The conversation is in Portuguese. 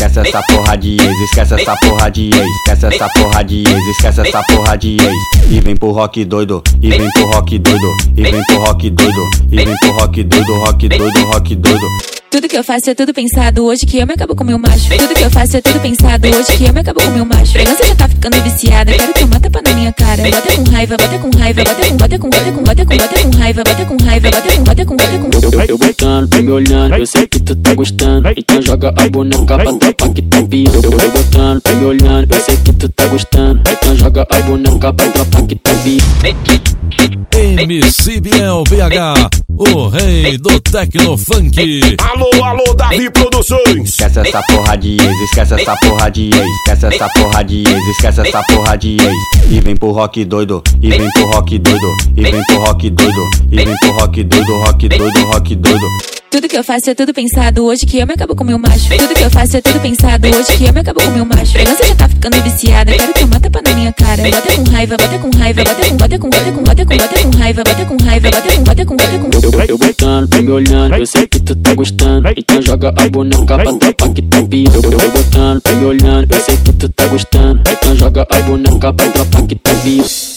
Esquece essa porra de ex, esquece essa porra de ex, esquece essa porra de ex, esquece essa porra de ex. E vem pro rock doido, e vem pro rock doido, e vem pro rock doido, e vem pro rock doido, rock doido, rock doido. Tudo que eu faço é tudo pensado, hoje que eu me acabo com meu macho. Tudo que eu faço é tudo pensado, hoje que eu me acabo com meu macho. Fragrância já tá ficando viciada, quero tomar tapa na minha cara. Bota com raiva, bota com raiva, bota com raiva, bota com raiva, bota com. Eu botando, vem me olhando, eu sei que tu tá gostando. Então joga a boneca pra tropa que tá vindo. Eu botando, vem me olhando, eu sei que tu tá gostando. Então joga a boneca pra tropa que tá vindo. MC Biel BH, o rei do Tecnofunk. Alô, alô, Davi Produções. Esquece essa porra de ex, esquece essa porra de ex, esquece essa porra de ex, esquece essa porra de ex. E vem pro rock doido, e vem pro rock doido, e vem pro rock doido, e vem pro rock doido, rock doido, rock doido. Tudo que eu faço é tudo pensado, hoje que eu me acabo com meu macho. Tudo que eu faço é tudo pensado, hoje que eu me acabo com meu macho. Fragrância já tá ficando viciada, quero tomar tapa na minha cara. Bota com raiva, bota com raiva, bota com raiva, bota com raiva, bota com. Eu botando, vem me olhando, eu sei que tu tá gostando. Então joga a boneca pra tropa que tá vindo. Eu botando, vem me olhando, eu sei que tu tá gostando. Então joga a boneca pra tropa que tá vindo.